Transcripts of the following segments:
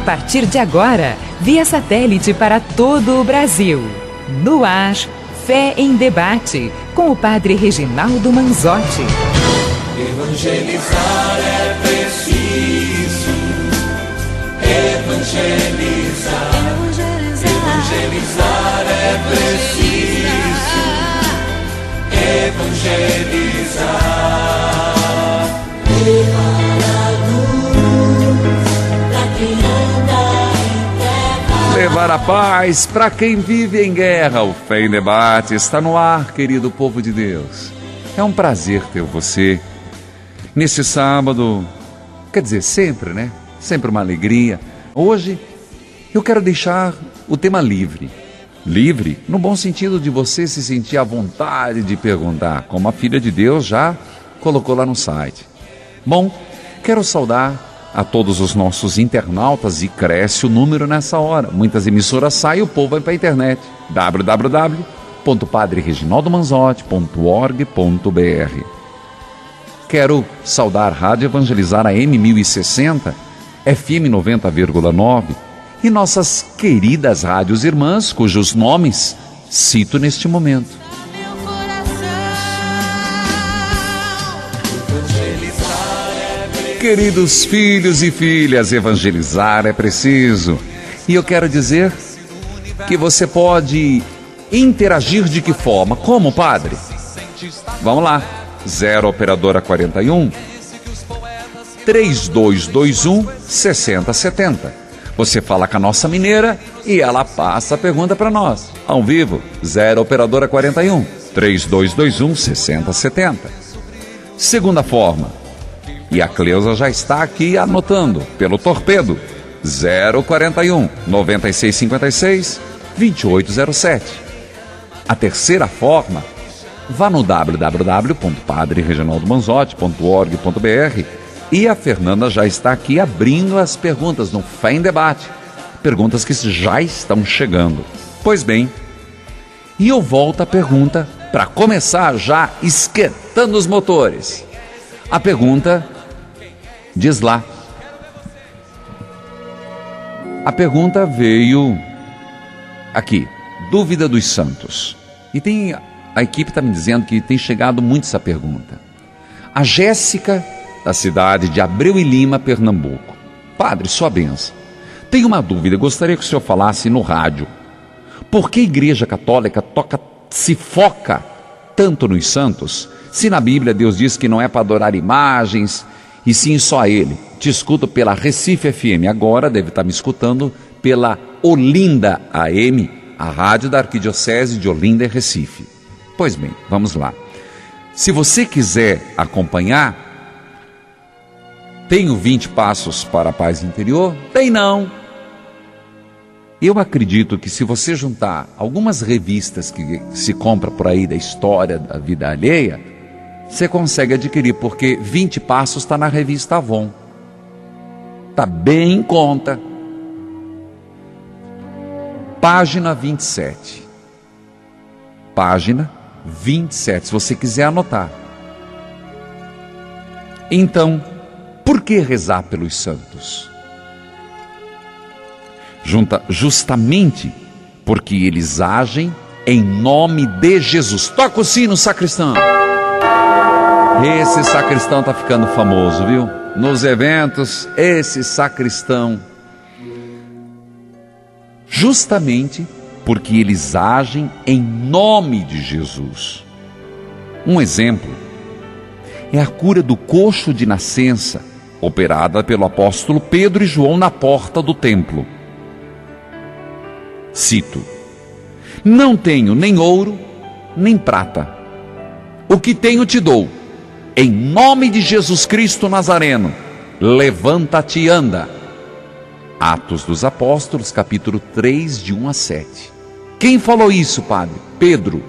partir de agora, via satélite para todo o Brasil. No ar, Fé em Debate, com o Padre Reginaldo Manzotti. Evangelizar é preciso. Evangelizar. Evangelizar é preciso. Evangelizar. Levar a paz para quem vive em guerra. O Fé em Debate está no ar, querido povo de Deus. É um prazer ter você nesse sábado, quer dizer, sempre, né? Sempre uma alegria. Hoje eu quero deixar o tema livre. Livre no bom sentido de você se sentir à vontade de perguntar, como a filha de Deus já colocou lá no site. Bom, quero saudar a todos os nossos internautas e cresce o número nessa hora. Muitas emissoras saem e o povo vai para a internet. www.padrereginaldomanzotti.org.br. Quero saudar Rádio Evangelizar AM 1060, FM 90,9 e nossas queridas rádios irmãs, cujos nomes cito neste momento. Queridos filhos e filhas, evangelizar é preciso. E eu quero dizer que você pode interagir de que forma? Como, padre? Vamos lá. 0 operadora 41 3221 6070. Você fala com a nossa mineira e ela passa a pergunta para nós. Ao vivo, 0 operadora 41 3221 6070. Segunda forma. E a Cleusa já está aqui anotando pelo torpedo 041 9656 2807. A terceira forma, vá no www.padrereginaldomanzotti.org.br e a Fernanda já está aqui abrindo as perguntas no Fé em Debate. Perguntas que já estão chegando. Pois bem, e eu volto à pergunta para começar já esquentando os motores. A pergunta diz lá. A pergunta veio aqui, dúvida dos santos. E a equipe está me dizendo que tem chegado muito essa pergunta. A Jéssica, da cidade de Abreu e Lima, Pernambuco. Padre, sua bênção. Tenho uma dúvida, gostaria que o senhor falasse no rádio. Por que a Igreja Católica se foca tanto nos santos, se na Bíblia Deus diz que não é para adorar imagens, e sim só a Ele? Te escuto pela Recife FM, agora deve estar me escutando pela Olinda AM, a rádio da Arquidiocese de Olinda e Recife. Pois bem, vamos lá. Se você quiser acompanhar, tenho 20 passos para a paz interior? Tem não. Eu acredito que se você juntar algumas revistas que se compra por aí da história da vida alheia, você consegue adquirir, porque 20 passos está na revista Avon. Está bem em conta. Página 27. Página 27, se você quiser anotar. Então, por que rezar pelos santos? Justamente porque eles agem em nome de Jesus. Toca o sino, sacristão. Esse sacristão está ficando famoso, viu? Nos eventos, esse sacristão. Justamente porque eles agem em nome de Jesus. Um exemplo é a cura do coxo de nascença, operada pelo apóstolo Pedro e João na porta do templo. Cito: não tenho nem ouro, nem prata. O que tenho te dou. Em nome de Jesus Cristo Nazareno, levanta-te e anda. Atos dos Apóstolos, capítulo 3, de 1 a 7. Quem falou isso, padre? Pedro.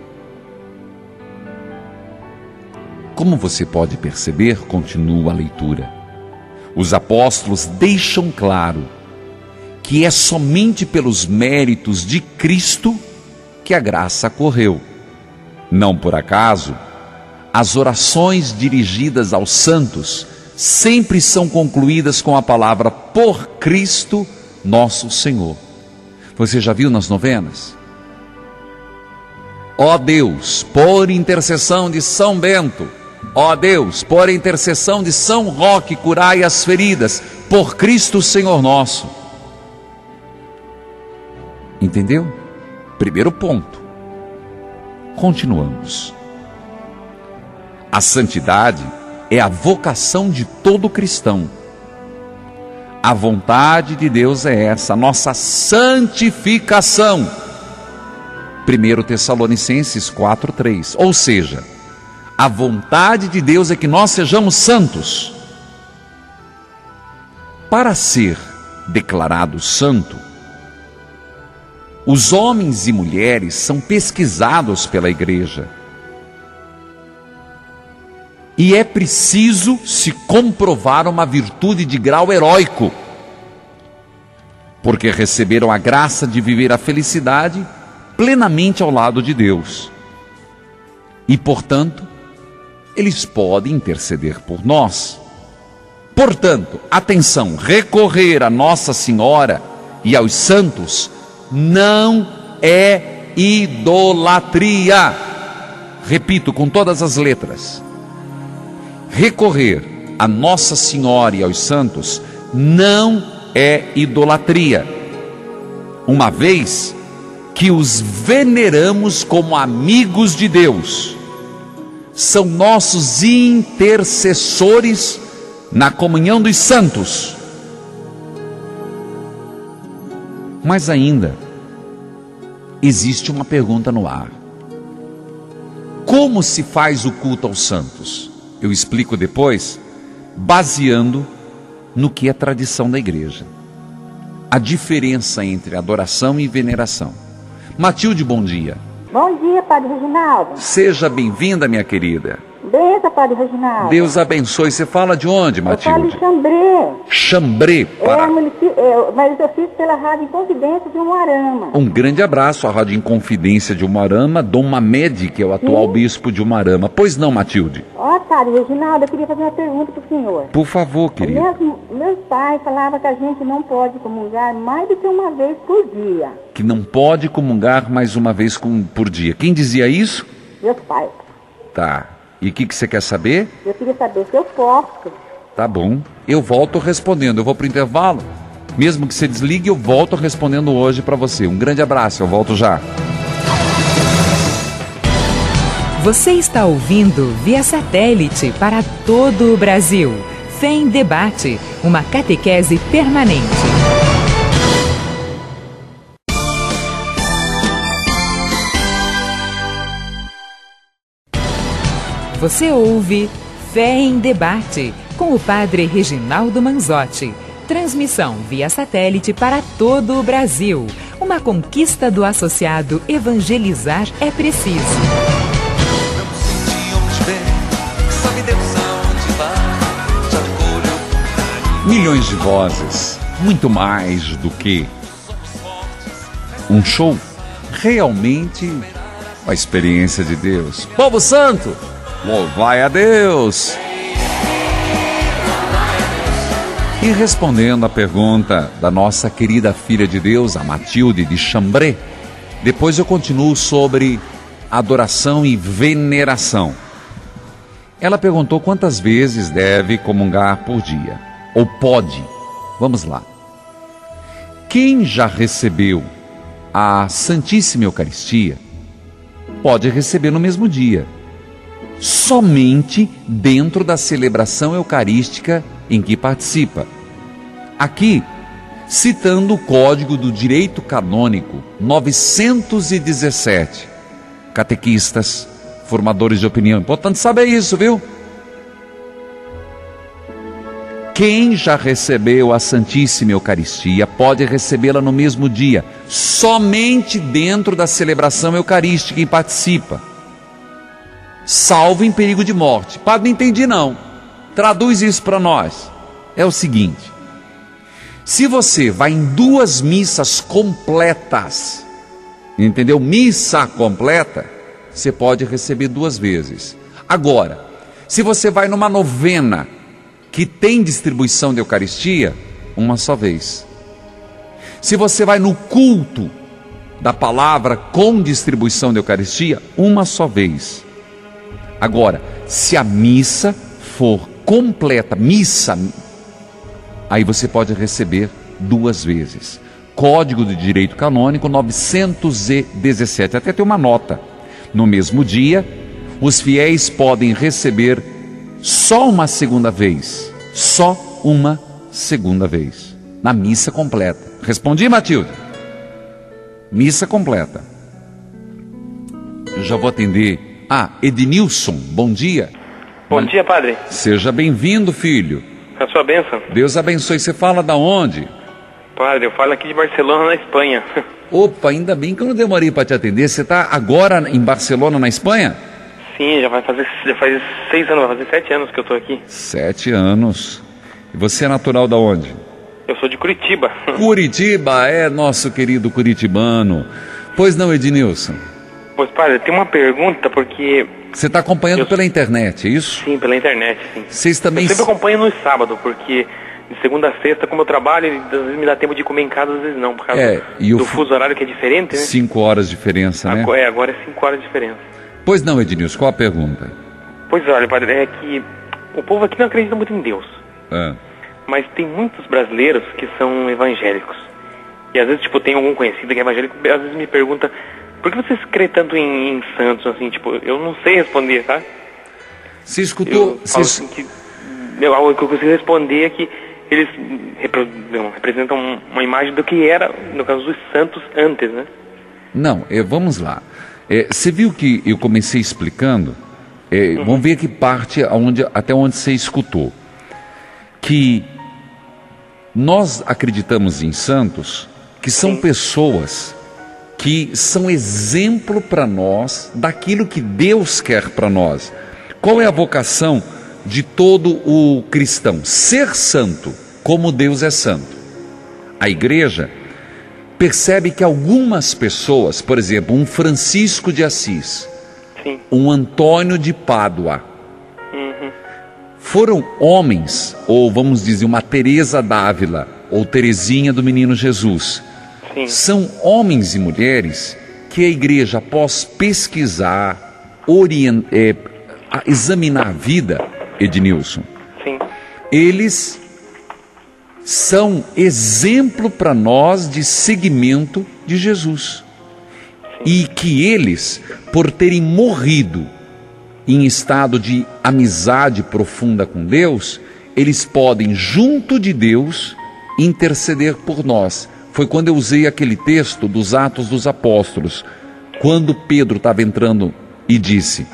Como você pode perceber, continua a leitura, os apóstolos deixam claro que é somente pelos méritos de Cristo que a graça correu. Não por acaso, as orações dirigidas aos santos sempre são concluídas com a palavra por Cristo nosso Senhor. Você já viu nas novenas? Ó Deus, por intercessão de São Bento, ó Deus, por intercessão de São Roque, curai as feridas, por Cristo Senhor nosso. Entendeu? Primeiro ponto. Continuamos. A santidade é a vocação de todo cristão. A vontade de Deus é essa, a nossa santificação. 1 Tessalonicenses 4:3. Ou seja, a vontade de Deus é que nós sejamos santos. Para ser declarado santo, os homens e mulheres são pesquisados pela igreja. E é preciso se comprovar uma virtude de grau heróico, porque receberam a graça de viver a felicidade plenamente ao lado de Deus. E, portanto, eles podem interceder por nós. Portanto, atenção, recorrer a Nossa Senhora e aos santos não é idolatria. Repito com todas as letras. Recorrer a Nossa Senhora e aos santos não é idolatria, uma vez que os veneramos como amigos de Deus. São nossos intercessores na comunhão dos santos. Mas ainda existe uma pergunta no ar: como se faz o culto aos santos? Eu explico depois, baseando no que é tradição da igreja. A diferença entre adoração e veneração. Matilde, bom dia. Bom dia, Padre Reginaldo. Seja bem-vinda, minha querida. Benção, Padre Reginaldo. Deus abençoe. Você fala de onde, Matilde? Eu falo de Xambrê. Xambrê, para... mas eu fiz pela Rádio Inconfidência de Umuarama. Um grande abraço à Rádio Inconfidência de Umuarama, Dom Mamed, que é o atual bispo de Umuarama. Pois não, Matilde? Ó, Padre Reginaldo, eu queria fazer uma pergunta para o senhor. Por favor, querido. Meus pais falavam que a gente não pode comungar mais do que uma vez por dia. Que não pode comungar mais uma vez por dia. Quem dizia isso? Meus pais. Tá. E o que você quer saber? Eu queria saber se eu posso. Tá bom. Eu volto respondendo. Eu vou pro intervalo. Mesmo que você desligue, eu volto respondendo hoje para você. Um grande abraço. Eu volto já. Você está ouvindo via satélite para todo o Brasil. Fé em Debate, uma catequese permanente. Você ouve Fé em Debate, com o Padre Reginaldo Manzotti. Transmissão via satélite para todo o Brasil. Uma conquista do associado Evangelizar é Preciso. Milhões de vozes, muito mais do que um show, realmente a experiência de Deus. Povo santo, louvai a Deus! E respondendo à pergunta da nossa querida filha de Deus, a Matilde de Xambrê, depois eu continuo sobre adoração e veneração. Ela perguntou quantas vezes deve comungar por dia, ou pode. Vamos lá. Quem já recebeu a Santíssima Eucaristia, pode receber no mesmo dia, somente dentro da celebração eucarística em que participa. Aqui, citando o Código do Direito Canônico 917, catequistas, formadores de opinião, importante saber isso, viu? Quem já recebeu a Santíssima Eucaristia pode recebê-la no mesmo dia, somente dentro da celebração eucarística em que participa, salvo em perigo de morte. Padre, não entendi não. Traduz isso para nós. É o seguinte: se você vai em 2 missas completas, entendeu? Missa completa, você pode receber 2 vezes. Agora, se você vai numa novena, que tem distribuição de Eucaristia, uma só vez. Se você vai no culto da palavra com distribuição de Eucaristia, uma só vez. Agora, se a missa for completa, aí você pode receber 2 vezes. Código de Direito Canônico 917, até tem uma nota. No mesmo dia, os fiéis podem receber só uma segunda vez, na missa completa. Respondi, Matilde? Missa completa. Eu já vou atender. Ednilson, bom dia. Bom dia, padre. Seja bem-vindo, filho. A sua bênção. Deus abençoe. Você fala da onde? Padre, eu falo aqui de Barcelona, na Espanha. Opa, ainda bem que eu não demorei para te atender. Você está agora em Barcelona, na Espanha? Sim, já faz 6 anos, vai fazer 7 anos que eu estou aqui. 7 anos. E você é natural da onde? Eu sou de Curitiba. Curitiba, nosso querido curitibano. Pois não, Ednilson? Pois, padre, tem uma pergunta, porque... Você está acompanhando pela internet, é isso? Sim, pela internet, sim. Vocês também... Eu sempre acompanho no sábado, porque de segunda a sexta, como eu trabalho, às vezes me dá tempo de comer em casa, às vezes não, por causa do fuso horário que é diferente, né? 5 horas de diferença, né? Agora é 5 horas de diferença. Pois não, Ednilson, qual a pergunta? Pois olha, padre, é que o povo aqui não acredita muito em Deus. Mas tem muitos brasileiros que são evangélicos. E às vezes, tem algum conhecido que é evangélico, às vezes me pergunta, por que vocês creem tanto em santos, assim, eu não sei responder, tá? Você escutou... O que eu consigo responder é que eles representam uma imagem do que era, no caso dos santos, antes, né? Não, vamos lá. Você viu que eu comecei explicando? Vamos ver que parte até onde você escutou. Que nós acreditamos em santos, que são pessoas que são exemplo para nós daquilo que Deus quer para nós. Qual é a vocação de todo o cristão? Ser santo, como Deus é santo. A igreja percebe que algumas pessoas, por exemplo, um Francisco de Assis, um Antônio de Pádua, foram homens, ou vamos dizer, uma Teresa d'Ávila, ou Teresinha do Menino Jesus. São homens e mulheres que a igreja, após pesquisar, examinar a vida, Ednilson, eles são exemplo para nós de seguimento de Jesus. E que eles, por terem morrido em estado de amizade profunda com Deus, eles podem, junto de Deus, interceder por nós. Foi quando eu usei aquele texto dos Atos dos Apóstolos, quando Pedro estava entrando e disse: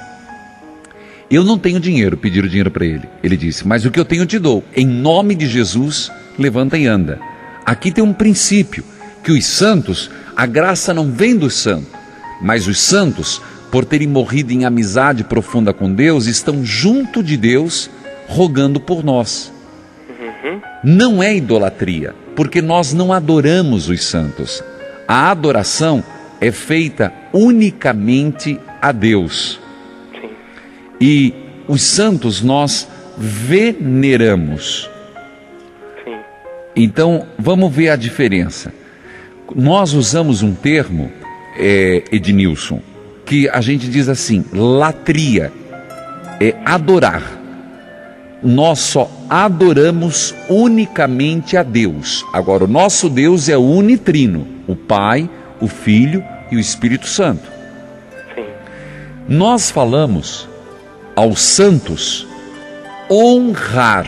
eu não tenho dinheiro, pediram dinheiro para ele. Ele disse: mas o que eu tenho te dou, em nome de Jesus, levanta e anda. Aqui tem um princípio, que os santos, a graça não vem dos santos, mas os santos, por terem morrido em amizade profunda com Deus, estão junto de Deus, rogando por nós. Não é idolatria, porque nós não adoramos os santos. A adoração é feita unicamente a Deus. E os santos nós veneramos. Então, vamos ver a diferença. Nós usamos um termo, Ednilson, que a gente diz assim, latria, é adorar. Nós só adoramos unicamente a Deus. Agora, o nosso Deus é unitrino, o Pai, o Filho e o Espírito Santo. Nós falamos aos santos honrar,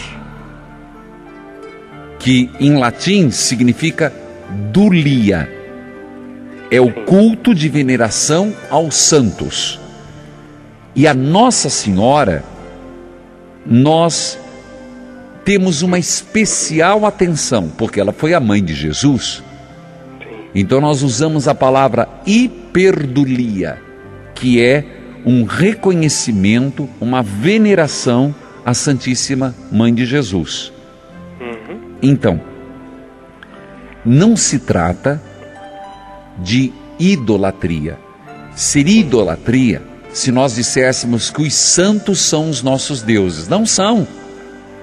que em latim significa dulia. É o culto de veneração aos santos. E a Nossa Senhora, nós temos uma especial atenção, porque ela foi a mãe de Jesus. Então nós usamos a palavra hiperdulia, que é um reconhecimento, uma veneração à Santíssima Mãe de Jesus. Então, não se trata de idolatria. Seria idolatria se nós disséssemos que os santos são os nossos deuses. Não são.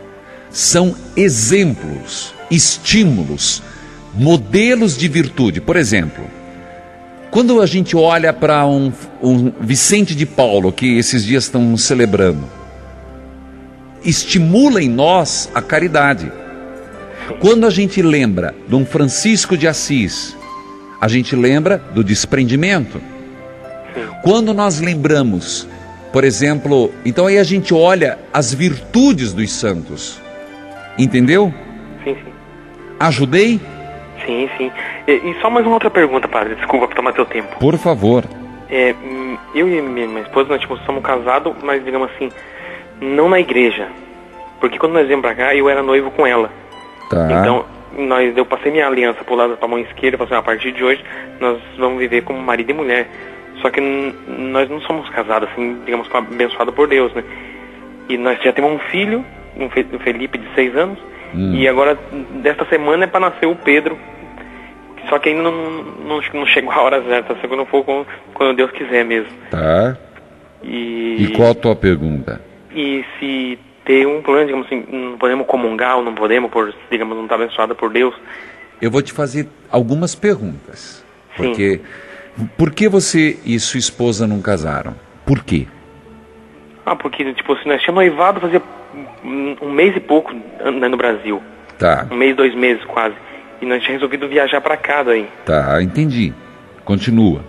são exemplos, estímulos, modelos de virtude. Por exemplo, quando a gente olha para um Vicente de Paulo, que esses dias estão celebrando, estimula em nós a caridade. Quando a gente lembra de um Francisco de Assis, a gente lembra do desprendimento. Quando nós lembramos, por exemplo, então aí a gente olha as virtudes dos santos. Entendeu? Sim, sim. Ajudei? Sim, sim. E só mais uma outra pergunta, padre. Desculpa por tomar teu tempo. Por favor. Eu e minha esposa, nós somos casados, mas digamos assim, não na igreja. Porque quando nós viemos pra cá, eu era noivo com ela. Tá. Então, eu passei minha aliança pro lado da mão esquerda e falei assim, a partir de hoje, nós vamos viver como marido e mulher. Só que nós não somos casados, assim, digamos, abençoados por Deus, né? E nós já temos um filho, o Felipe, de 6 anos. E agora, desta semana, é para nascer o Pedro. Só que ainda não chegou a hora certa, se não for quando Deus quiser mesmo. Tá. E qual a tua pergunta? E se tem um problema, digamos assim, não podemos comungar ou não podemos, digamos, não estar abençoada por Deus? Eu vou te fazer algumas perguntas. Sim. Por que você e sua esposa não casaram? Por quê? Porque, tipo, se nós tínhamos noivado fazia um mês e pouco no Brasil. Tá. 1 mês, 2 meses quase. E nós tínhamos resolvido viajar pra cá daí. Tá, entendi. Continua.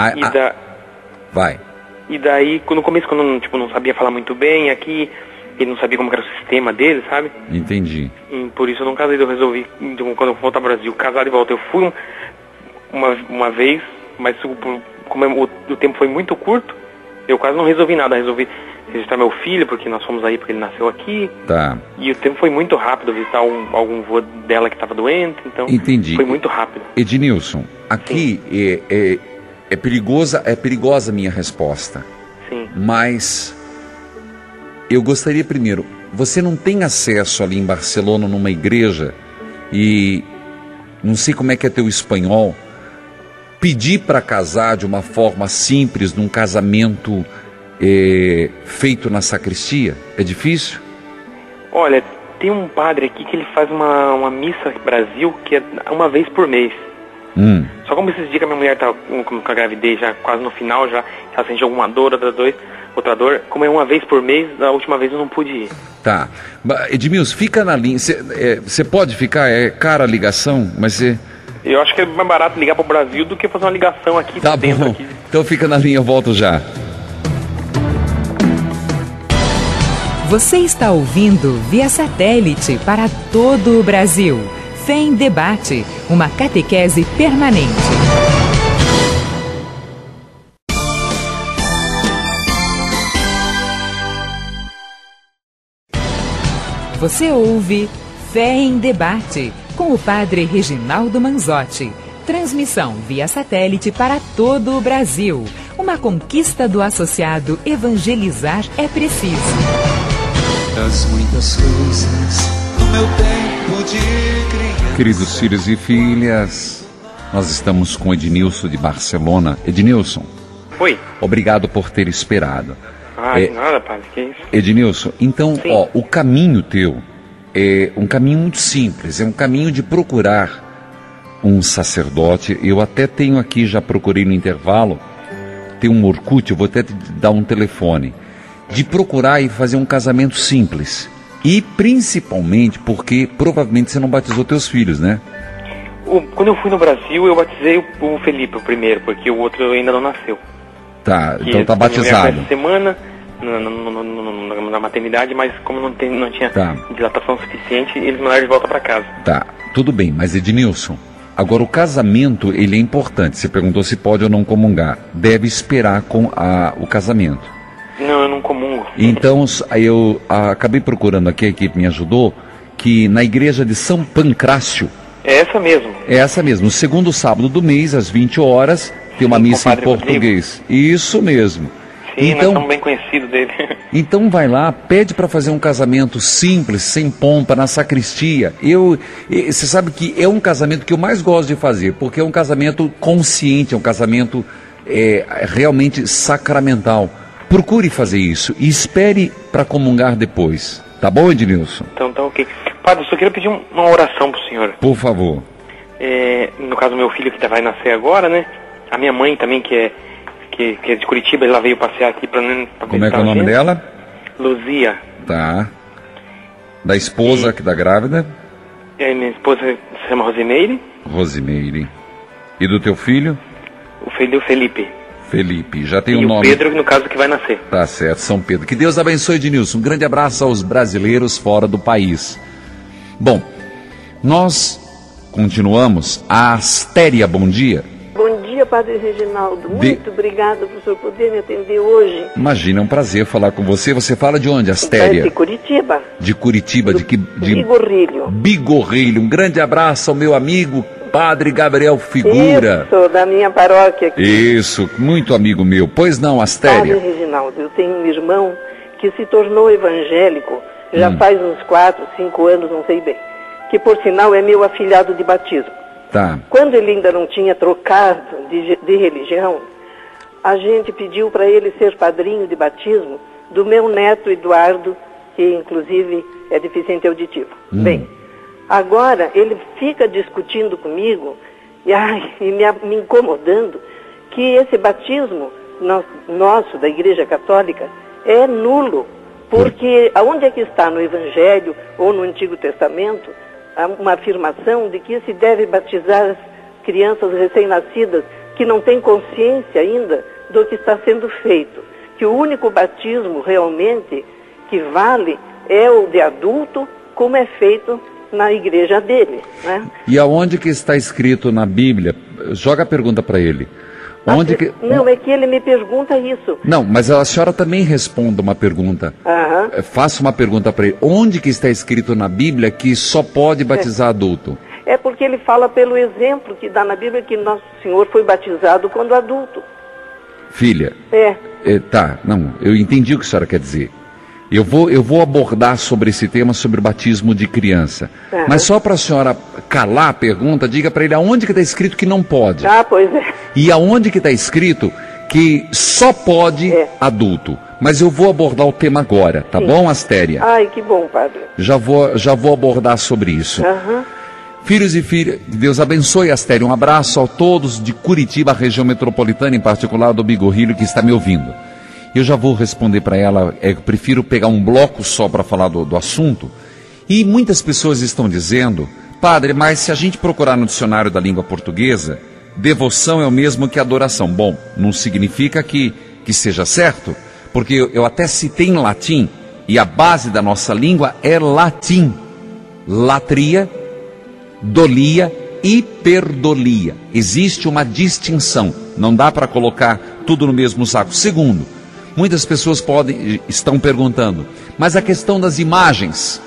Vai. E daí, no começo, quando não sabia falar muito bem aqui, ele não sabia como era o sistema dele, sabe? Entendi. E por isso eu não casei, eu resolvi, quando eu voltar ao Brasil, casar de volta. Eu fui uma vez, mas como o tempo foi muito curto, eu quase não resolvi nada. Resolvi registrar meu filho, porque nós fomos aí, porque ele nasceu aqui. Tá. E o tempo foi muito rápido, visitar algum vô dela que estava doente, então entendi. Foi muito rápido. Ednilson, aqui é perigosa a minha resposta. Sim. Mas eu gostaria primeiro, você não tem acesso ali em Barcelona numa igreja e não sei como é que é teu espanhol, pedir para casar de uma forma simples, num casamento feito na sacristia? É difícil? Olha, tem um padre aqui que ele faz uma missa no Brasil que é uma vez por mês. Só como esses dias que a minha mulher tá com a gravidez já quase no final, já sente alguma dor, outra dor, como é uma vez por mês, da última vez eu não pude ir. Tá. Edmilson, fica na linha. Você pode ficar? É cara a ligação, mas você... Eu acho que é mais barato ligar para o Brasil do que fazer uma ligação aqui dentro. Bom. Aqui. Então fica na linha, eu volto já. Você está ouvindo via satélite para todo o Brasil. Fé em Debate, uma catequese permanente. Você ouve Fé em Debate, com o padre Reginaldo Manzotti. Transmissão via satélite para todo o Brasil. Uma conquista do associado Evangelizar é Preciso. Das muitas coisas do meu tempo de criança. Queridos filhos e filhas, nós estamos com Ednilson de Barcelona. Ednilson. Oi. Obrigado por ter esperado. De nada, padre, que isso? Ednilson, então, o caminho teu é um caminho muito simples, é um caminho de procurar um sacerdote. Eu até tenho aqui, já procurei no intervalo, tem um Orkut, eu vou até te dar um telefone, de procurar e fazer um casamento simples. E principalmente porque provavelmente você não batizou teus filhos, né? Quando eu fui no Brasil, eu batizei o Felipe, o primeiro, porque o outro ainda não nasceu. Tá, então tá batizado. Essa semana, na maternidade, mas como não tinha dilatação suficiente, eles mandaram de volta para casa. Tá, tudo bem, mas Ednilson, agora o casamento, ele é importante. Você perguntou se pode ou não comungar. Deve esperar com o casamento. Não, eu não comungo. Então, eu acabei procurando aqui, a equipe me ajudou, que na igreja de São Pancrácio... É essa mesmo. É essa mesmo. No segundo sábado do mês, às 20 horas, tem uma missa em português. Rodrigo. Isso mesmo. Sim, nós somos bem conhecidos dele. Então vai lá, pede para fazer um casamento simples, sem pompa, na sacristia. Você sabe que é um casamento que eu mais gosto de fazer, porque é um casamento consciente, é um casamento realmente sacramental. Procure fazer isso e espere para comungar depois. Tá bom, Ednilson? Então tá ok. Padre, eu só queria pedir uma oração pro senhor. Por favor. No caso, meu filho que vai nascer agora, né? A minha mãe também, que é de Curitiba, ela veio passear aqui pra Como é que é o nome dela? Luzia. Tá. Da esposa que tá grávida? Minha esposa se chama Rosimeire. Rosimeire. E do teu filho? O filho Felipe. Felipe, já tem e um nome. E o Pedro, no caso, que vai nascer. Tá certo, São Pedro. Que Deus abençoe, Ednilson. Um grande abraço aos brasileiros fora do país. Bom, nós continuamos. A Astéria, bom dia. Bom dia, Padre Reginaldo. Muito obrigada por o senhor poder me atender hoje. Imagina, é um prazer falar com você. Você fala de onde, Astéria? De Curitiba. De Curitiba, de Bigorrilho. Bigorrilho. Um grande abraço ao meu amigo Padre Gabriel Figura. Isso, da minha paróquia aqui. Isso, muito amigo meu. Pois não, Astéria? Padre Reginaldo, eu tenho um irmão que se tornou evangélico já faz uns 4, 5 anos, não sei bem. Que, por sinal, é meu afilhado de batismo. Tá. Quando ele ainda não tinha trocado de religião, a gente pediu para ele ser padrinho de batismo do meu neto Eduardo, que inclusive é deficiente auditivo. Bem, agora ele fica discutindo comigo e me incomodando que esse batismo nosso da Igreja Católica é nulo, porque aonde é que está no Evangelho ou no Antigo Testamento uma afirmação de que se deve batizar as crianças recém-nascidas que não têm consciência ainda do que está sendo feito, que o único batismo realmente que vale é o de adulto, como é feito na igreja dele, né? E aonde que está escrito na Bíblia? Joga a pergunta para ele. Onde que... Não, é que ele me pergunta isso. Não, mas a senhora também responda uma pergunta. Faça uma pergunta para ele. Onde que está escrito na Bíblia que só pode batizar adulto? É porque ele fala pelo exemplo que dá na Bíblia que Nosso Senhor foi batizado quando adulto. Filha. Tá, não, eu entendi o que a senhora quer dizer. Eu vou abordar sobre esse tema, sobre batismo de criança. Mas só para a senhora calar a pergunta, diga para ele aonde que está escrito que não pode. Pois é. E aonde que está escrito que só pode adulto. Mas eu vou abordar o tema agora, tá bom, Astéria? Ai, que bom, padre. Já vou abordar sobre isso. Filhos e filhas, Deus abençoe, Astéria. Um abraço a todos de Curitiba, a região metropolitana, em particular do Bigorrilho, que está me ouvindo. Eu já vou responder para ela, eu prefiro pegar um bloco só para falar do assunto. E muitas pessoas estão dizendo, padre, mas se a gente procurar no dicionário da língua portuguesa, devoção é o mesmo que adoração. Bom, não significa que seja certo, porque eu até citei em latim, e a base da nossa língua é latim. Latria, dolia, hiperdolia. Existe uma distinção, não dá para colocar tudo no mesmo saco. Segundo, muitas pessoas estão perguntando, mas a questão das imagens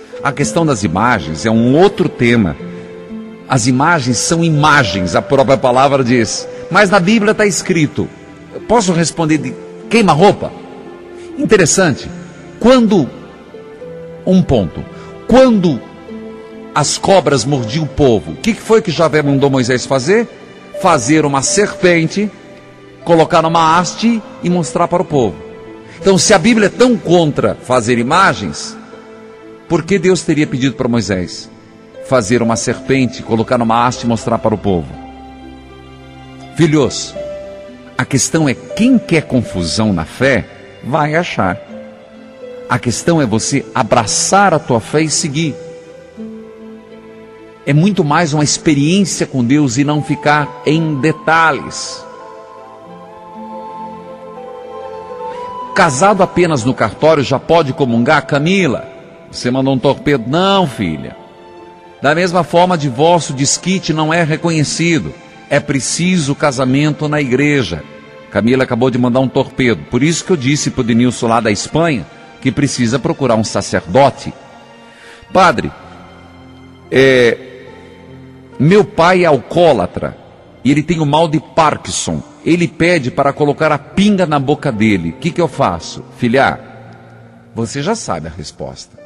é um outro tema. As imagens são imagens, a própria palavra diz, mas na Bíblia está escrito. Posso responder de queima-roupa? Interessante, quando as cobras mordiam o povo, o que foi que Javé mandou Moisés fazer? Fazer uma serpente, colocar numa haste e mostrar para o povo. Então, se a Bíblia é tão contra fazer imagens, por que Deus teria pedido para Moisés fazer uma serpente, colocar numa haste e mostrar para o povo? Filhos, a questão é quem quer confusão na fé, vai achar. A questão é você abraçar a tua fé e seguir. É muito mais uma experiência com Deus e não ficar em detalhes. Casado apenas no cartório já pode comungar? Camila, você mandou um torpedo? Não, filha. Da mesma forma, divórcio, desquite não é reconhecido. É preciso casamento na igreja. Camila acabou de mandar um torpedo. Por isso que eu disse para o Denilson lá da Espanha que precisa procurar um sacerdote. Padre, meu pai é alcoólatra e ele tem o mal de Parkinson. Ele pede para colocar a pinga na boca dele. O que eu faço? Filha, você já sabe a resposta.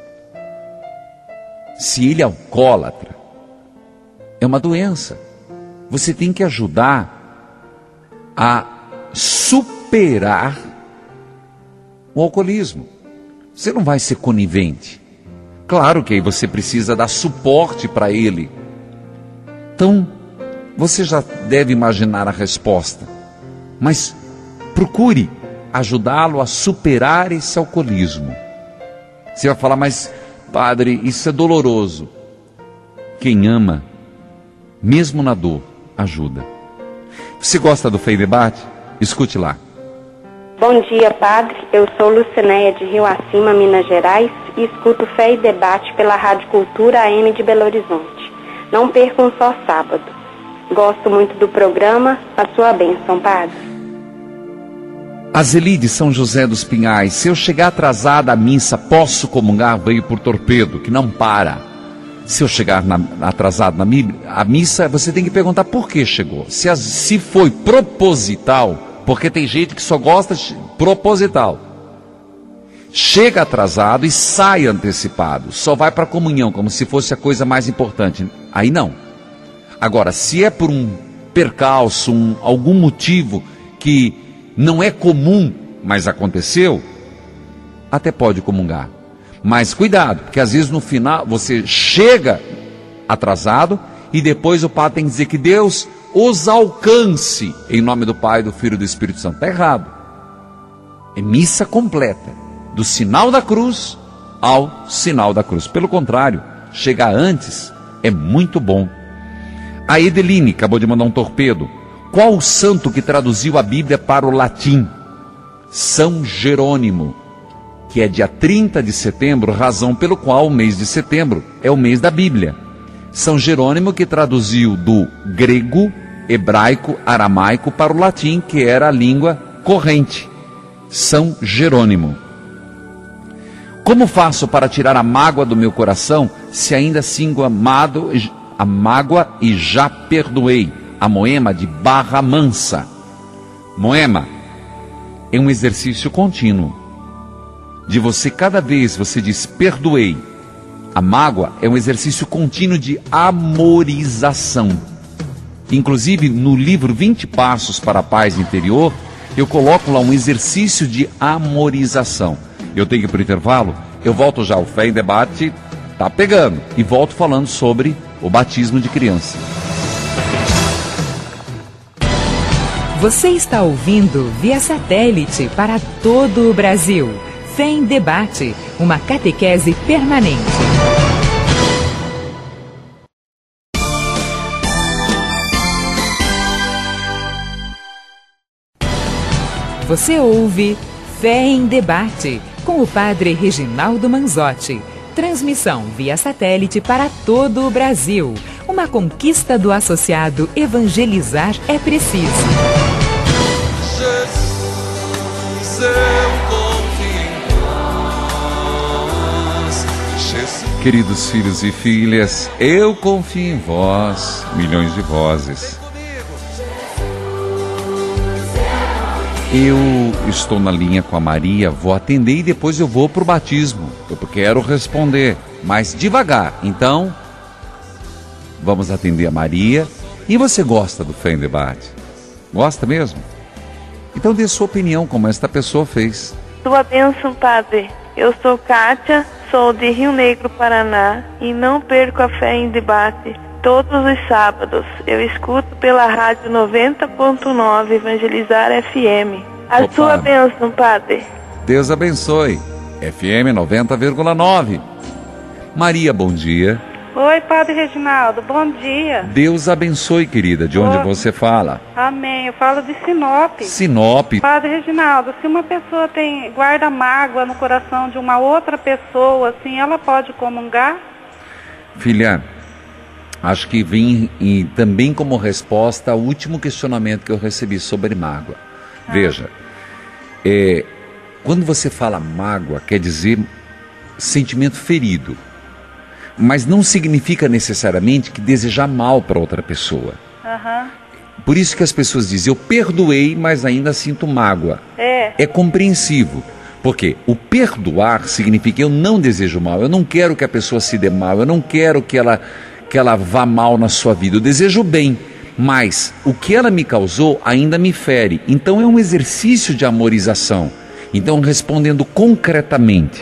Se ele é alcoólatra, é uma doença. Você tem que ajudar a superar o alcoolismo. Você não vai ser conivente. Claro que aí você precisa dar suporte para ele. Então, você já deve imaginar a resposta. Mas procure ajudá-lo a superar esse alcoolismo. Você vai falar, mas padre, isso é doloroso. Quem ama, mesmo na dor, ajuda. Você gosta do Fé em Debate? Escute lá. Bom dia, padre. Eu sou Lucinéia de Rio Acima, Minas Gerais, e escuto Fé e Debate pela Rádio Cultura AM de Belo Horizonte. Não perca um só sábado. Gosto muito do programa. A sua bênção, padre. Azeli de São José dos Pinhais. Se eu chegar atrasada à missa, posso comungar? Veio por torpedo, que não para. Se eu chegar atrasado à missa, você tem que perguntar por que chegou. Se foi proposital, porque tem gente que só gosta de proposital. Chega atrasado e sai antecipado. Só vai para a comunhão, como se fosse a coisa mais importante. Aí não. Agora, se é por um percalço, algum motivo que não é comum, mas aconteceu, até pode comungar. Mas cuidado, porque às vezes no final você chega atrasado e depois o padre tem que dizer que Deus os alcance em nome do Pai, do Filho e do Espírito Santo. Está errado. É missa completa, do sinal da cruz ao sinal da cruz. Pelo contrário, chegar antes é muito bom. A Edeline acabou de mandar um torpedo. Qual o santo que traduziu a Bíblia para o latim? São Jerônimo, que é dia 30 de setembro, razão pelo qual o mês de setembro é o mês da Bíblia. São Jerônimo que traduziu do grego, hebraico, aramaico para o latim, que era a língua corrente. São Jerônimo. Como faço para tirar a mágoa do meu coração, se ainda sinto amado a mágoa e já perdoei? A Moema de Barra Mansa. Moema é um exercício contínuo. De você, cada vez você diz perdoei. A mágoa é um exercício contínuo de amorização. Inclusive no livro 20 Passos para a Paz Interior, eu coloco lá um exercício de amorização. Eu tenho que ir para o intervalo, eu volto já. O Fé em Debate tá pegando e volto falando sobre o batismo de criança. Você está ouvindo via satélite para todo o Brasil. Fé em Debate, uma catequese permanente. Você ouve Fé em Debate, com o padre Reginaldo Manzotti. Transmissão via satélite para todo o Brasil. Uma conquista do associado Evangelizar é Preciso. Jesus, eu confio em vós. Jesus. Queridos filhos e filhas, eu confio em vós. Milhões de vozes. Eu estou na linha com a Maria, vou atender e depois eu vou para o batismo. Eu quero responder, mas devagar. Então, vamos atender a Maria. E você gosta do Fé em Debate? Gosta mesmo? Então dê sua opinião, como esta pessoa fez. Sua bênção, padre. Eu sou Kátia, sou de Rio Negro, Paraná, e não perco a Fé em Debate. Todos os sábados eu escuto pela rádio 90.9 Evangelizar FM. A Opa. Sua bênção, padre. Deus abençoe. FM 90,9. Maria, bom dia. Oi, Padre Reginaldo, bom dia. Deus abençoe, querida. De onde você fala? Amém, eu falo de Sinop. Sinop. Padre Reginaldo, se uma pessoa guarda mágoa no coração de uma outra pessoa, assim, ela pode comungar? Filha, acho que vem também como resposta ao último questionamento que eu recebi sobre mágoa. Veja, quando você fala mágoa, quer dizer sentimento ferido. Mas não significa necessariamente que desejar mal para outra pessoa. Por isso que as pessoas dizem, eu perdoei, mas ainda sinto mágoa. É compreensivo. Porque o perdoar significa eu não desejo mal, eu não quero que a pessoa se dê mal, eu não quero que ela vá mal na sua vida, eu desejo bem, mas o que ela me causou ainda me fere. Então é um exercício de amorização. Então, respondendo concretamente,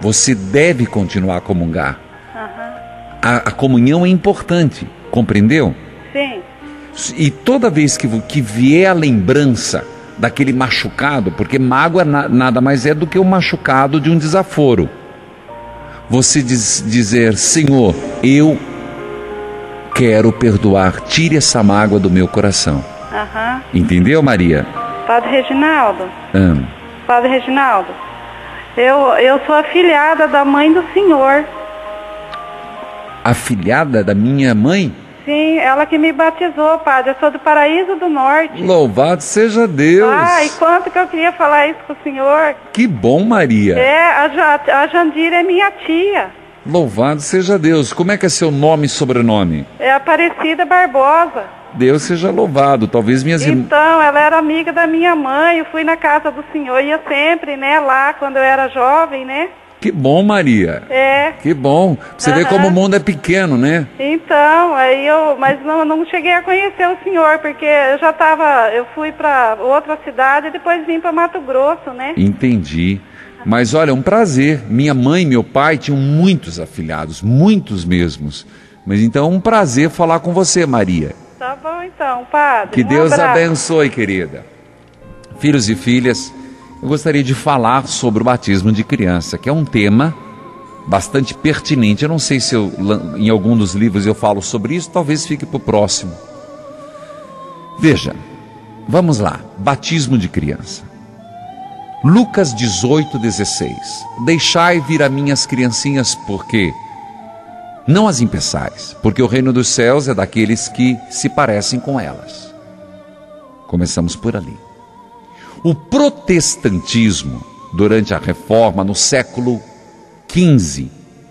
você deve continuar a comungar. A comunhão é importante, compreendeu? Sim. E toda vez que vier a lembrança daquele machucado, porque mágoa nada mais é do que o machucado de um desaforo, você dizer: Senhor, eu quero perdoar, tire essa mágoa do meu coração. Entendeu, Maria? Padre Reginaldo. Padre Reginaldo, eu sou afilhada da mãe do senhor. Afilhada da minha mãe? Sim, ela que me batizou, padre. Eu sou do Paraíso do Norte. Louvado seja Deus. E quanto que eu queria falar isso com o senhor. Que bom, Maria. A Jandira é minha tia. Louvado seja Deus. Como é que é seu nome e sobrenome? É Aparecida Barbosa. Deus seja louvado. Talvez minhas irmãs... Então, ela era amiga da minha mãe. Eu fui na casa do senhor, ia sempre, né, lá quando eu era jovem, né? Que bom, Maria. Que bom. Você vê como o mundo é pequeno, né? Então, mas não cheguei a conhecer o senhor, porque eu fui para outra cidade e depois vim para Mato Grosso, né? Entendi. Mas olha, é um prazer. Minha mãe e meu pai tinham muitos afilhados, muitos mesmos. Mas então é um prazer falar com você, Maria. Tá bom então, padre. Que Deus abençoe, querida. Filhos e filhas, eu gostaria de falar sobre o batismo de criança, que é um tema bastante pertinente. Eu não sei se em algum dos livros eu falo sobre isso, talvez fique para o próximo. Veja, vamos lá, batismo de criança. Lucas 18:16. Deixai vir a minhas criancinhas, porque não as impeçais, porque o reino dos céus é daqueles que se parecem com elas. Começamos por ali. O protestantismo, durante a Reforma, no século XV,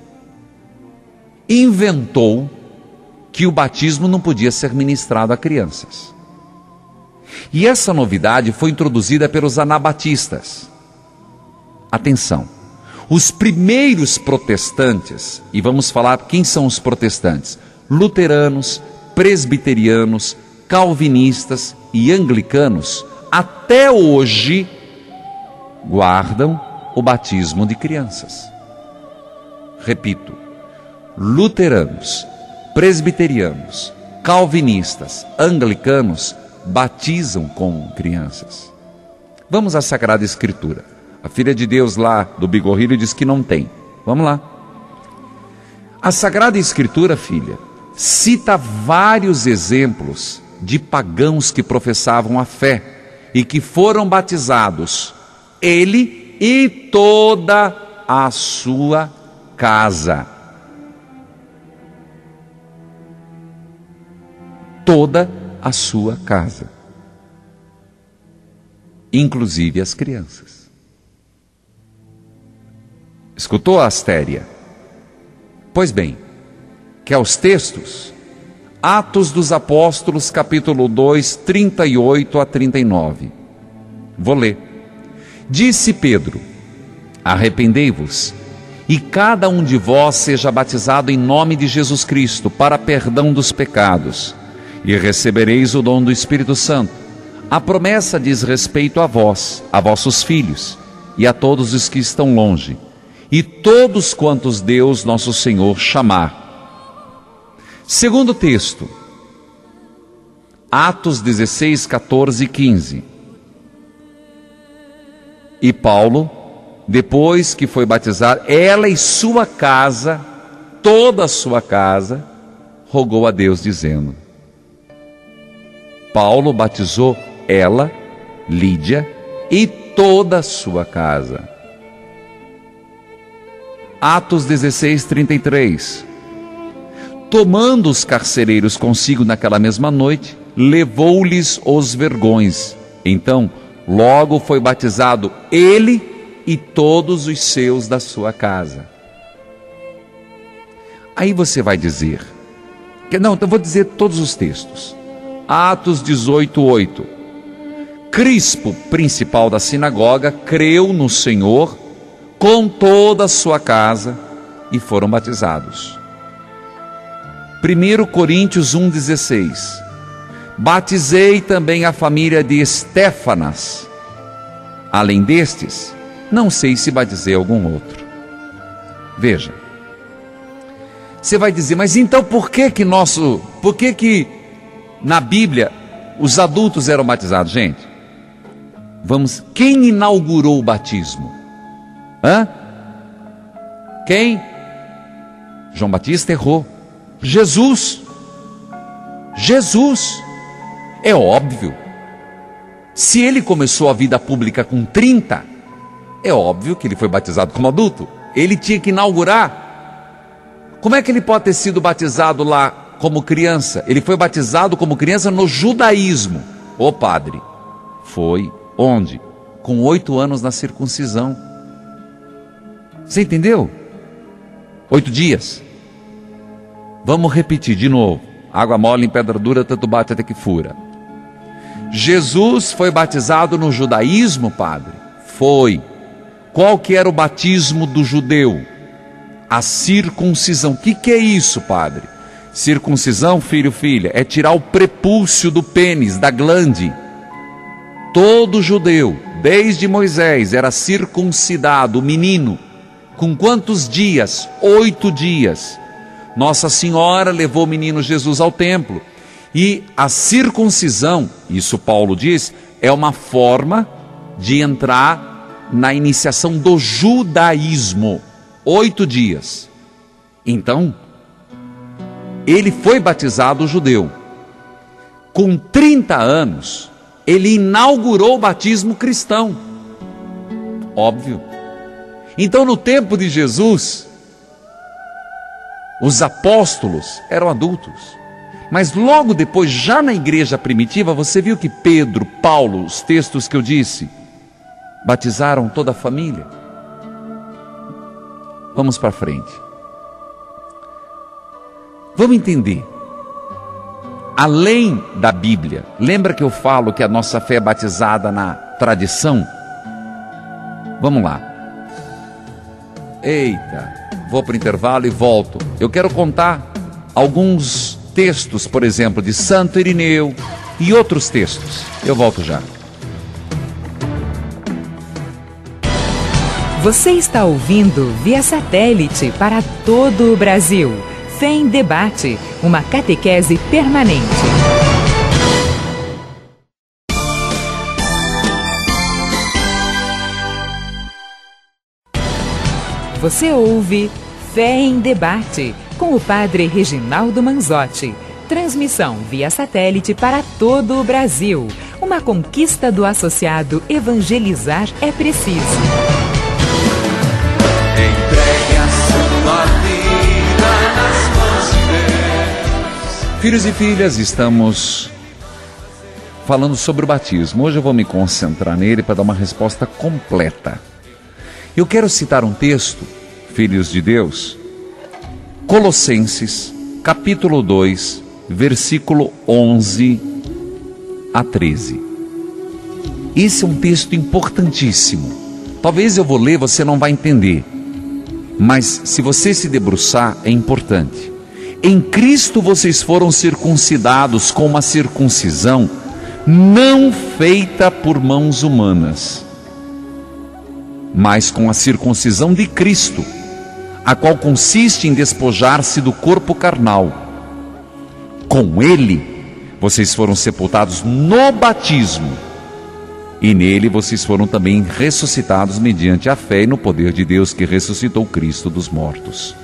inventou que o batismo não podia ser ministrado a crianças. E essa novidade foi introduzida pelos anabatistas. Atenção, os primeiros protestantes, e vamos falar quem são os protestantes: luteranos, presbiterianos, calvinistas e anglicanos, até hoje guardam o batismo de crianças. Repito, luteranos, presbiterianos, calvinistas, anglicanos batizam com crianças. Vamos à Sagrada Escritura. A filha de Deus lá do Bigorrilho diz que não tem. Vamos lá. A Sagrada Escritura, filha, cita vários exemplos de pagãos que professavam a fé e que foram batizados, ele e toda a sua casa. Toda a sua casa, inclusive as crianças. Escutou, Astéria? Pois bem, quer os textos? Atos dos Apóstolos, capítulo 2, 38 a 39. Vou ler. Disse Pedro: arrependei-vos, e cada um de vós seja batizado em nome de Jesus Cristo, para perdão dos pecados, e recebereis o dom do Espírito Santo. A promessa diz respeito a vós, a vossos filhos, e a todos os que estão longe, e todos quantos Deus nosso Senhor chamar. Segundo texto, Atos 16, 14 e 15. E Paulo, depois que foi batizado, ela e sua casa, toda a sua casa, rogou a Deus dizendo. Paulo batizou ela, Lídia, e toda a sua casa. Atos 16, 33. Tomando os carcereiros consigo naquela mesma noite, levou-lhes os vergões. Então, logo foi batizado ele e todos os seus da sua casa. Aí você vai dizer, não, eu vou dizer todos os textos. Atos 18, 8. Crispo, principal da sinagoga, creu no Senhor com toda a sua casa e foram batizados. 1 Coríntios 1,16. Batizei também a família de Estéfanas. Além destes, não sei se batizei algum outro. Veja. Você vai dizer, mas então por que na Bíblia os adultos eram batizados? Gente, quem inaugurou o batismo? Quem? João Batista errou. Jesus. É óbvio. Se ele começou a vida pública com 30, é óbvio que ele foi batizado como adulto. Ele tinha que inaugurar. Como é que ele pode ter sido batizado lá como criança? Ele foi batizado como criança no judaísmo. Ô padre, foi onde? Com 8 anos na circuncisão. Você entendeu? 8 dias. Vamos repetir de novo. Água mole em pedra dura, tanto bate até que fura. Jesus foi batizado no judaísmo, padre? Foi. Qual que era o batismo do judeu? A circuncisão. O que é isso, padre? Circuncisão, filho, filha, é tirar o prepúcio do pênis, da glande. Todo judeu, desde Moisés, era circuncidado, o menino. Com quantos dias? 8 dias. Nossa Senhora levou o menino Jesus ao templo. E a circuncisão, isso Paulo diz, é uma forma de entrar na iniciação do judaísmo. 8 dias. Então, ele foi batizado judeu. Com 30 anos, ele inaugurou o batismo cristão. Óbvio. Então, no tempo de Jesus, os apóstolos eram adultos. Mas logo depois, já na igreja primitiva, você viu que Pedro, Paulo, os textos que eu disse, batizaram toda a família. Vamos para frente. Vamos entender. Além da Bíblia, lembra que eu falo que a nossa fé é batizada na tradição? Vamos lá. Eita, vou para o intervalo e volto. Eu quero contar alguns textos, por exemplo, de Santo Irineu e outros textos. Eu volto já. Você está ouvindo via satélite para todo o Brasil. Fé em Debate, uma catequese permanente. Você ouve Fé em Debate, com o padre Reginaldo Manzotti. Transmissão via satélite para todo o Brasil. Uma conquista do associado Evangelizar é Preciso. Entregue a sua vida nas mãos de Deus. Filhos e filhas, estamos falando sobre o batismo. Hoje eu vou me concentrar nele para dar uma resposta completa. Eu quero citar um texto, filhos de Deus, Colossenses, capítulo 2, versículo 11 a 13. Esse é um texto importantíssimo. Talvez eu vou ler, você não vai entender. Mas se você se debruçar, é importante. Em Cristo vocês foram circuncidados com uma circuncisão não feita por mãos humanas, mas com a circuncisão de Cristo, a qual consiste em despojar-se do corpo carnal. Com ele, vocês foram sepultados no batismo, e nele vocês foram também ressuscitados mediante a fé e no poder de Deus que ressuscitou Cristo dos mortos.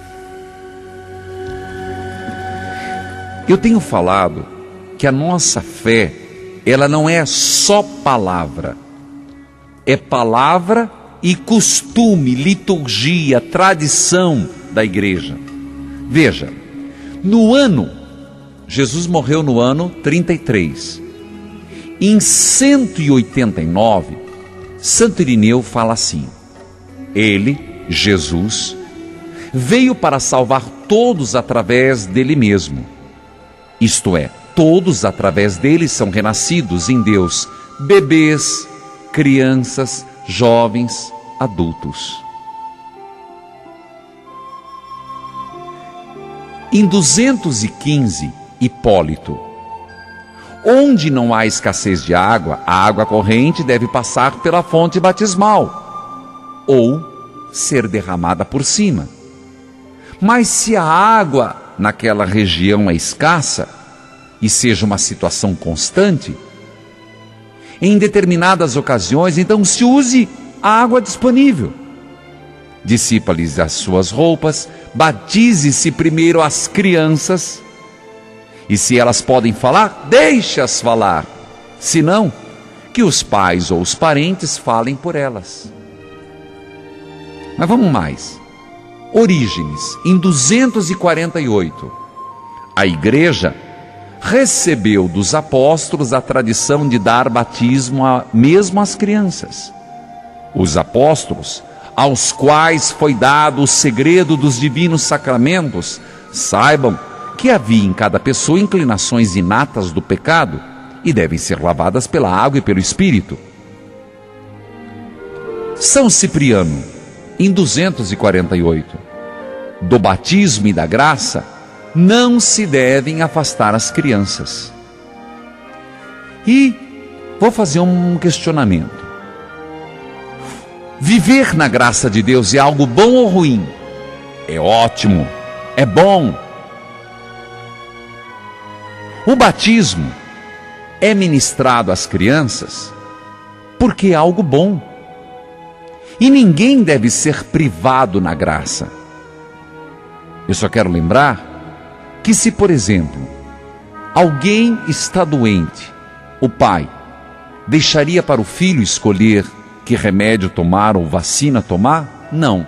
Eu tenho falado que a nossa fé, ela não é só palavra, é palavra e costume, liturgia, tradição da igreja. Veja, Jesus morreu no ano 33. Em 189, Santo Irineu fala assim: ele, Jesus, veio para salvar todos através dele mesmo. Isto é, todos através dele são renascidos em Deus, bebês, crianças, jovens, adultos. Em 215, Hipólito: onde não há escassez de água, a água corrente deve passar pela fonte batismal. Ou ser derramada por cima. Mas se a água naquela região é escassa e seja uma situação constante, em determinadas ocasiões, então se use a água disponível. Dissipa-lhes as suas roupas, batize-se primeiro as crianças, e se elas podem falar, deixe-as falar. Se não, que os pais ou os parentes falem por elas. Mas vamos mais. Orígenes, em 248, a igreja recebeu dos apóstolos a tradição de dar batismo mesmo às crianças. Os apóstolos, aos quais foi dado o segredo dos divinos sacramentos, saibam que havia em cada pessoa inclinações inatas do pecado e devem ser lavadas pela água e pelo Espírito. São Cipriano, em 248, do batismo e da graça não se devem afastar as crianças. E vou fazer um questionamento. Viver na graça de Deus é algo bom ou ruim? É ótimo, é bom. O batismo é ministrado às crianças porque é algo bom. E ninguém deve ser privado na graça. Eu só quero lembrar que se, por exemplo, alguém está doente, o pai deixaria para o filho escolher que remédio tomar ou vacina tomar? Não.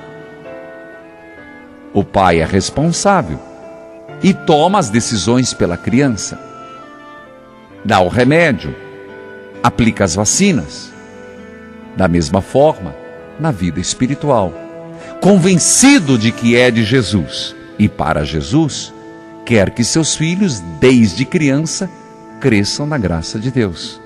O pai é responsável e toma as decisões pela criança. Dá o remédio, aplica as vacinas. Da mesma forma, na vida espiritual, convencido de que é de Jesus e para Jesus, quer que seus filhos, desde criança, cresçam na graça de Deus.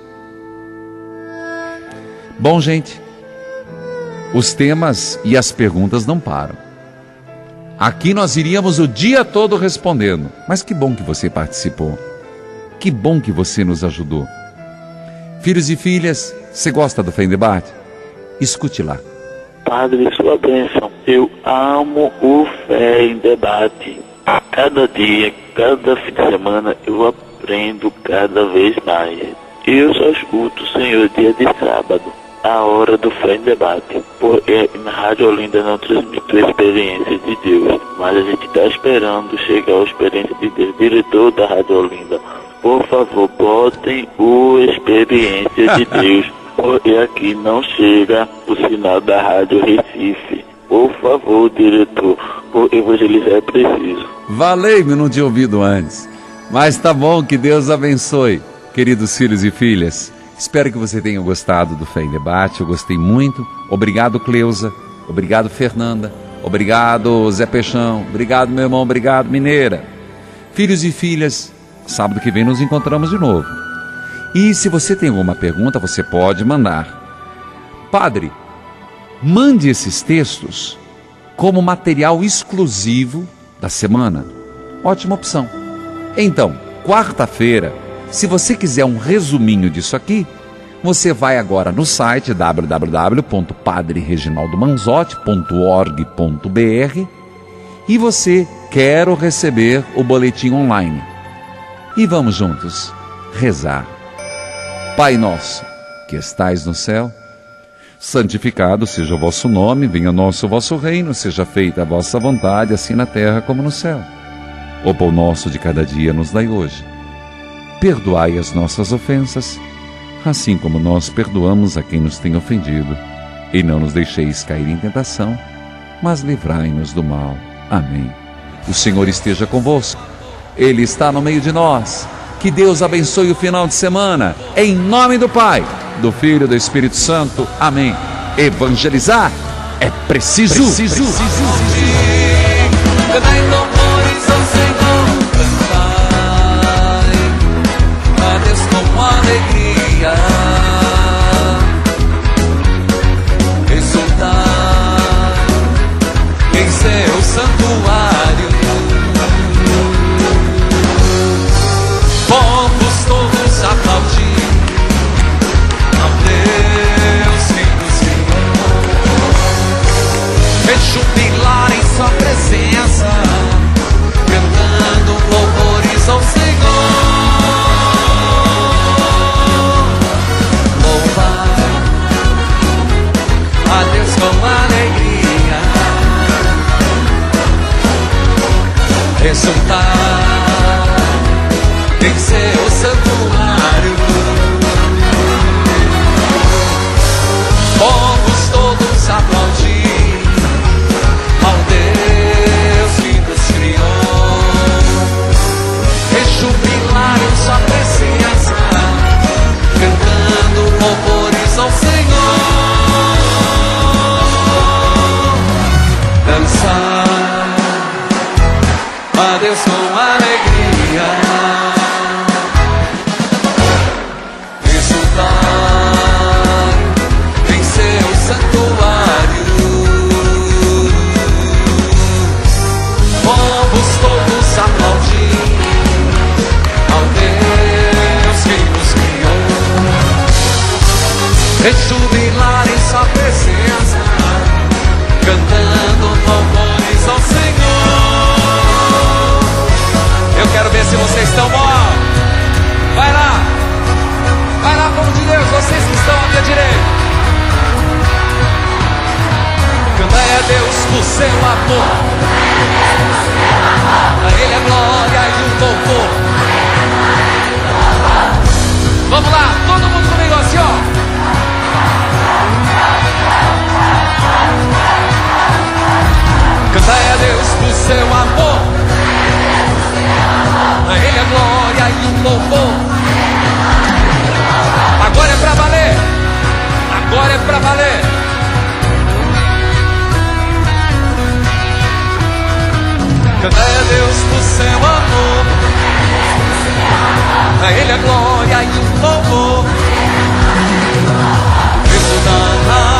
Bom, gente, os temas e as perguntas não param. Aqui nós iríamos o dia todo respondendo, mas que bom que você participou. Que bom que você nos ajudou. Filhos e filhas, você gosta do Fé em Debate? Escute lá. Padre, sua bênção. Eu amo o Fé em Debate. Cada dia, cada fim de semana, eu aprendo cada vez mais. Eu só escuto, Senhor, dia de sábado, a hora do Fé em Debate. Porque na Rádio Olinda não transmitiu a experiência de Deus, mas a gente está esperando chegar a experiência de Deus. Diretor da Rádio Olinda, por favor, botem o Experiência de Deus, porque aqui não chega o sinal da Rádio Recife. Por favor, diretor, porque evangelizar é preciso. Valeu-me, não tinha ouvido antes. Mas tá bom, que Deus abençoe, queridos filhos e filhas. Espero que você tenha gostado do Fé em Debate, eu gostei muito. Obrigado, Cleusa. Obrigado, Fernanda. Obrigado, Zé Peixão. Obrigado, meu irmão. Obrigado, Mineira. Filhos e filhas, sábado que vem nos encontramos de novo. E se você tem alguma pergunta, você pode mandar. Padre, mande esses textos como material exclusivo da semana. Ótima opção. Então, quarta-feira, se você quiser um resuminho disso aqui, você vai agora no site www.padrereginaldomanzotti.org.br e você quer receber o boletim online. E vamos juntos rezar. Pai nosso, que estais no céu, santificado seja o vosso nome, venha o vosso reino, seja feita a vossa vontade, assim na terra como no céu. O pão nosso de cada dia nos dai hoje. Perdoai as nossas ofensas, assim como nós perdoamos a quem nos tem ofendido. E não nos deixeis cair em tentação, mas livrai-nos do mal. Amém. O Senhor esteja convosco. Ele está no meio de nós. Que Deus abençoe o final de semana. Em nome do Pai, do Filho e do Espírito Santo. Amém. Evangelizar é preciso. Alegria, exultar em seu santuário, povos todos aplaudir ao Deus que nos criou, exultar em seu santuário. Povos todos aplaudir ao Deus que nos criou, rejubilar em sua presença, cantando louvores ao Senhor. Dançar a Deus com alegria, exultar em seu santuário. Povos todos aplaudir ao Deus que nos criou, rejubilar em sua presença, cantando louvores ao Senhor. Eu quero ver se vocês estão bom. Vai lá, povo de Deus, vocês que estão à minha direita. Cantai a Deus por seu amor, a Ele a glória e o louvor. Vamos lá, todo mundo comigo assim, ó. Cantai a Deus por seu amor, a Ele a glória e o louvor. Agora é pra valer, agora é pra valer. Cantai a Deus por seu amor, a Ele a glória e o louvor. Exultar